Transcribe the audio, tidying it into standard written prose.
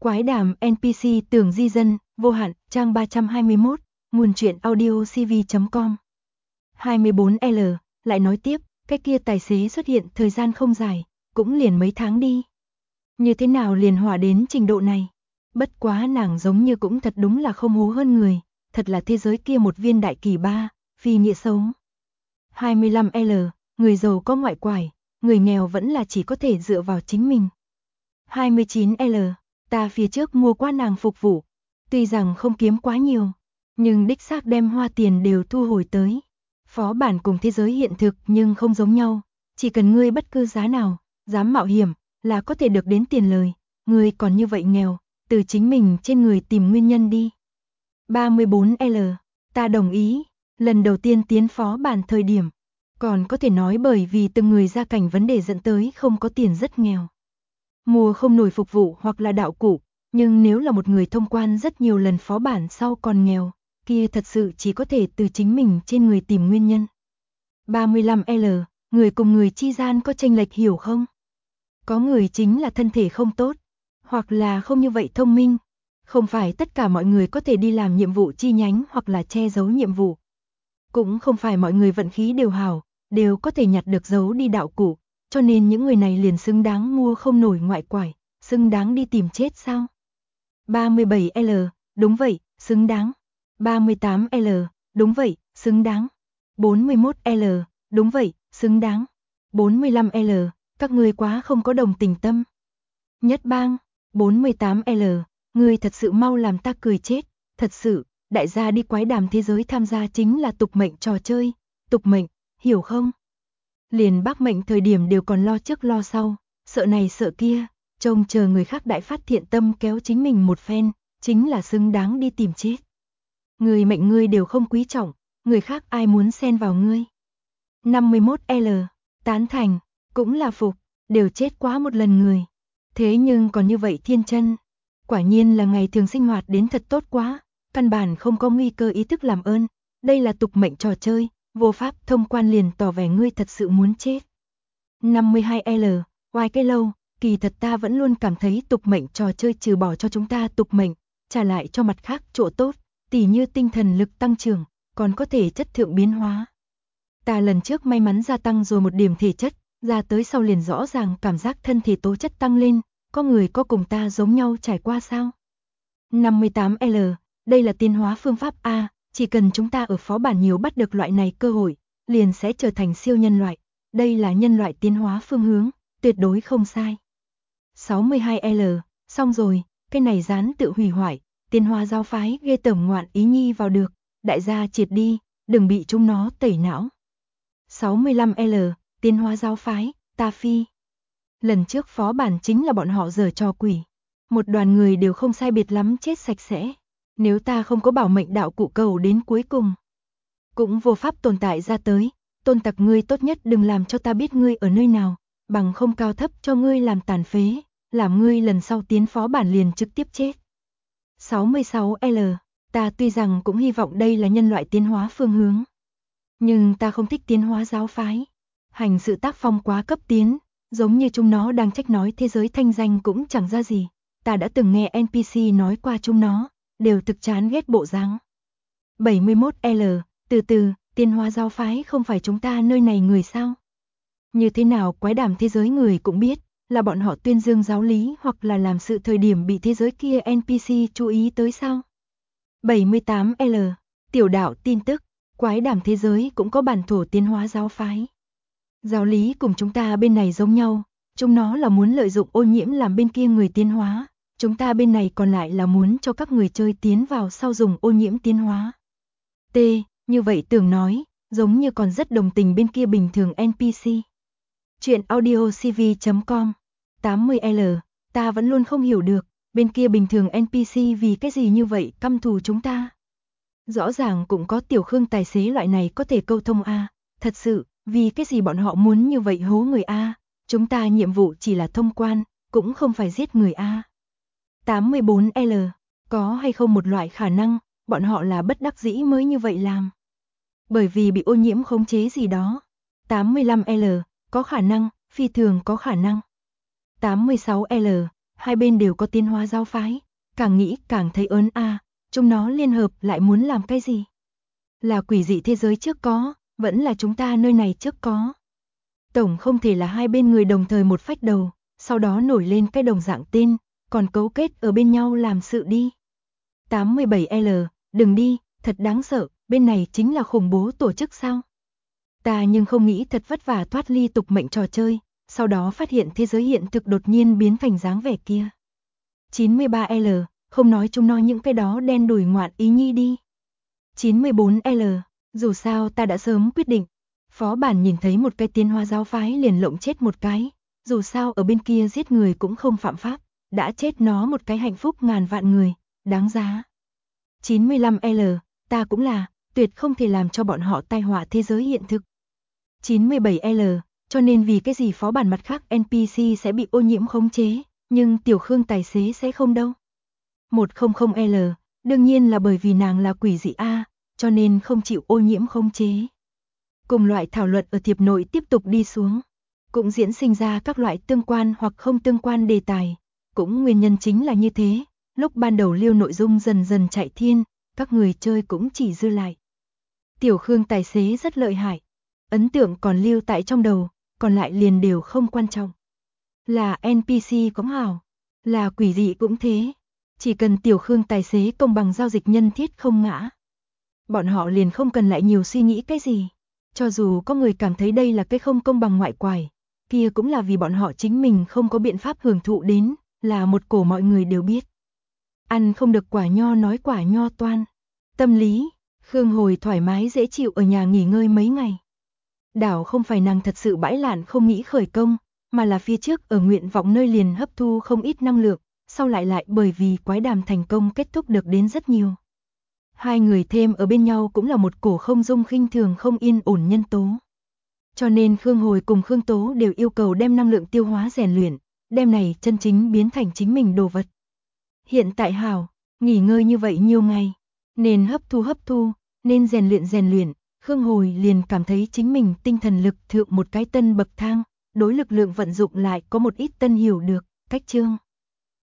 Quái đàm NPC tưởng di dân, vô hạn, trang 321, nguồn truyện audio cv.com. 24L, lại nói tiếp, cái kia tài xế xuất hiện thời gian không dài, cũng liền mấy tháng đi. Như thế nào liền hỏa đến trình độ này? Bất quá nàng giống như cũng thật đúng là không hố hơn người, thật là thế giới kia một viên đại kỳ ba, phi nghĩa sống. 25L, người giàu có ngoại quải, người nghèo vẫn là chỉ có thể dựa vào chính mình. 29L, ta phía trước mua qua nàng phục vụ, tuy rằng không kiếm quá nhiều, nhưng đích xác đem hoa tiền đều thu hồi tới. Phó bản cùng thế giới hiện thực nhưng không giống nhau, chỉ cần ngươi bất cứ giá nào, dám mạo hiểm, là có thể được đến tiền lời, ngươi còn như vậy nghèo, từ chính mình trên người tìm nguyên nhân đi. 34L, ta đồng ý, lần đầu tiên tiến phó bản thời điểm, còn có thể nói bởi vì từng người gia cảnh vấn đề dẫn tới không có tiền rất nghèo. Mua không nổi phục vụ hoặc là đạo cụ, nhưng nếu là một người thông quan rất nhiều lần phó bản sau còn nghèo, kia thật sự chỉ có thể từ chính mình trên người tìm nguyên nhân. 35L, người cùng người chi gian có chênh lệch hiểu không? Có người chính là thân thể không tốt, hoặc là không như vậy thông minh. Không phải tất cả mọi người có thể đi làm nhiệm vụ chi nhánh hoặc là che giấu nhiệm vụ. Cũng không phải mọi người vận khí đều hảo, đều có thể nhặt được giấu đi đạo cụ, cho nên những người này liền xứng đáng mua không nổi ngoại quải, xứng đáng đi tìm chết sao? 37L, đúng vậy, xứng đáng. 38L, đúng vậy, xứng đáng. 41L, đúng vậy, xứng đáng. 45L, các ngươi quá không có đồng tình tâm. Nhất bang, 48L, ngươi thật sự mau làm ta cười chết, thật sự, đại gia đi quái đàm thế giới tham gia chính là tục mệnh trò chơi, tục mệnh, hiểu không? Liền bác mệnh thời điểm đều còn lo trước lo sau, sợ này sợ kia, trông chờ người khác đại phát thiện tâm kéo chính mình một phen, chính là xứng đáng đi tìm chết. Người mệnh ngươi đều không quý trọng, người khác ai muốn xen vào ngươi. 51L, tán thành, cũng là phục, đều chết quá một lần người. Thế nhưng còn như vậy thiên chân, quả nhiên là ngày thường sinh hoạt đến thật tốt quá, căn bản không có nguy cơ ý thức làm ơn, đây là tục mệnh trò chơi, vô pháp thông quan liền tỏ vẻ ngươi thật sự muốn chết. 52L, oai cái lâu, kỳ thật ta vẫn luôn cảm thấy tục mệnh trò chơi trừ bỏ cho chúng ta tục mệnh, trả lại cho mặt khác chỗ tốt, tỉ như tinh thần lực tăng trưởng, còn có thể chất thượng biến hóa. Ta lần trước may mắn gia tăng rồi một điểm thể chất, ra tới sau liền rõ ràng cảm giác thân thể tố chất tăng lên, có người có cùng ta giống nhau trải qua sao? 58L, đây là tiến hóa phương pháp A, chỉ cần chúng ta ở phó bản nhiều bắt được loại này cơ hội, liền sẽ trở thành siêu nhân loại, đây là nhân loại tiến hóa phương hướng, tuyệt đối không sai. 62L, xong rồi, cái này dán tự hủy hoại, tiến hóa giáo phái ghê tởm ngoạn ý nhi vào được, đại gia triệt đi, đừng bị chúng nó tẩy não. 65L, tiến hóa giáo phái, ta phi. Lần trước phó bản chính là bọn họ giở trò quỷ. Một đoàn người đều không sai biệt lắm chết sạch sẽ. Nếu ta không có bảo mệnh đạo cụ cầu đến cuối cùng, cũng vô pháp tồn tại ra tới. Tôn tặc ngươi tốt nhất đừng làm cho ta biết ngươi ở nơi nào, bằng không cao thấp cho ngươi làm tàn phế, làm ngươi lần sau tiến phó bản liền trực tiếp chết. 66L, ta tuy rằng cũng hy vọng đây là nhân loại tiến hóa phương hướng, nhưng ta không thích tiến hóa giáo phái. Hành sự tác phong quá cấp tiến, giống như chúng nó đang trách nói thế giới thanh danh cũng chẳng ra gì. Ta đã từng nghe NPC nói qua chúng nó, đều thực chán ghét bộ dáng. 71L, từ từ, tiến hóa giáo phái không phải chúng ta nơi này người sao? Như thế nào quái đàm thế giới người cũng biết, là bọn họ tuyên dương giáo lý hoặc là làm sự thời điểm bị thế giới kia NPC chú ý tới sao? 78L, tiểu đạo tin tức, quái đàm thế giới cũng có bản thổ tiến hóa giáo phái. Giáo lý cùng chúng ta bên này giống nhau, chúng nó là muốn lợi dụng ô nhiễm làm bên kia người tiến hóa, chúng ta bên này còn lại là muốn cho các người chơi tiến vào sau dùng ô nhiễm tiến hóa. T, như vậy tưởng nói, giống như còn rất đồng tình bên kia bình thường NPC. Chuyện audio cv.com. 80L, ta vẫn luôn không hiểu được, bên kia bình thường NPC vì cái gì như vậy căm thù chúng ta. Rõ ràng cũng có tiểu Khương tài xế loại này có thể câu thông A, thật sự, vì cái gì bọn họ muốn như vậy hố người A, chúng ta nhiệm vụ chỉ là thông quan, cũng không phải giết người A. 84L, có hay không một loại khả năng, bọn họ là bất đắc dĩ mới như vậy làm. Bởi vì bị ô nhiễm khống chế gì đó. 85L, có khả năng, phi thường có khả năng. 86L, Hai bên đều có tiến hóa giáo phái, càng nghĩ càng thấy ớn a, chúng nó liên hợp lại muốn làm cái gì? Là quỷ dị thế giới trước có, vẫn là chúng ta nơi này trước có. Tổng không thể là hai bên người đồng thời một phách đầu, sau đó nổi lên cái đồng dạng tên, còn cấu kết ở bên nhau làm sự đi. 87L, đừng đi, thật đáng sợ, bên này chính là khủng bố tổ chức sao? Ta nhưng không nghĩ thật vất vả thoát ly tục mệnh trò chơi, sau đó phát hiện thế giới hiện thực đột nhiên biến thành dáng vẻ kia. 93L, không nói chúng nó những cái đó đen đủi ngoạn ý nhi đi. 94L, dù sao ta đã sớm quyết định. Phó bản nhìn thấy một cái tiến hóa giáo phái liền lộng chết một cái, dù sao ở bên kia giết người cũng không phạm pháp, đã chết nó một cái hạnh phúc ngàn vạn người, đáng giá. 95L, ta cũng là, tuyệt không thể làm cho bọn họ tai họa thế giới hiện thực. 97L, cho nên vì cái gì phó bản mặt khác NPC sẽ bị ô nhiễm khống chế, nhưng Tiểu Khương tài xế sẽ không đâu. 100L, đương nhiên là bởi vì nàng là quỷ dị A, cho nên không chịu ô nhiễm khống chế. Cùng loại thảo luận ở thiệp nội tiếp tục đi xuống, cũng diễn sinh ra các loại tương quan hoặc không tương quan đề tài, cũng nguyên nhân chính là như thế, lúc ban đầu liêu nội dung dần dần chạy thiên, các người chơi cũng chỉ dư lại. Tiểu Khương tài xế rất lợi hại, ấn tượng còn lưu tại trong đầu, còn lại liền đều không quan trọng. Là NPC cũng hảo, là quỷ dị cũng thế, chỉ cần Tiểu Khương tài xế công bằng giao dịch nhân thiết không ngã. Bọn họ liền không cần lại nhiều suy nghĩ cái gì. Cho dù có người cảm thấy đây là cái không công bằng ngoại quải, kia cũng là vì bọn họ chính mình không có biện pháp hưởng thụ đến, là một cổ mọi người đều biết. Ăn không được quả nho nói quả nho toan. Tâm lý, Khương Hồi thoải mái dễ chịu ở nhà nghỉ ngơi mấy ngày. Đảo không phải nàng thật sự bãi lạn không nghĩ khởi công, mà là phía trước ở nguyện vọng nơi liền hấp thu không ít năng lượng, sau lại bởi vì quái đàm thành công kết thúc được đến rất nhiều. Hai người thêm ở bên nhau cũng là một cổ không dung khinh thường không yên ổn nhân tố. Cho nên Khương Hồi cùng Khương Tố đều yêu cầu đem năng lượng tiêu hóa rèn luyện, đem này chân chính biến thành chính mình đồ vật. Hiện tại hảo, nghỉ ngơi như vậy nhiều ngày, nên hấp thu, nên rèn luyện, Khương Hồi liền cảm thấy chính mình tinh thần lực thượng một cái tân bậc thang, đối lực lượng vận dụng lại có một ít tân hiểu được, cách chương.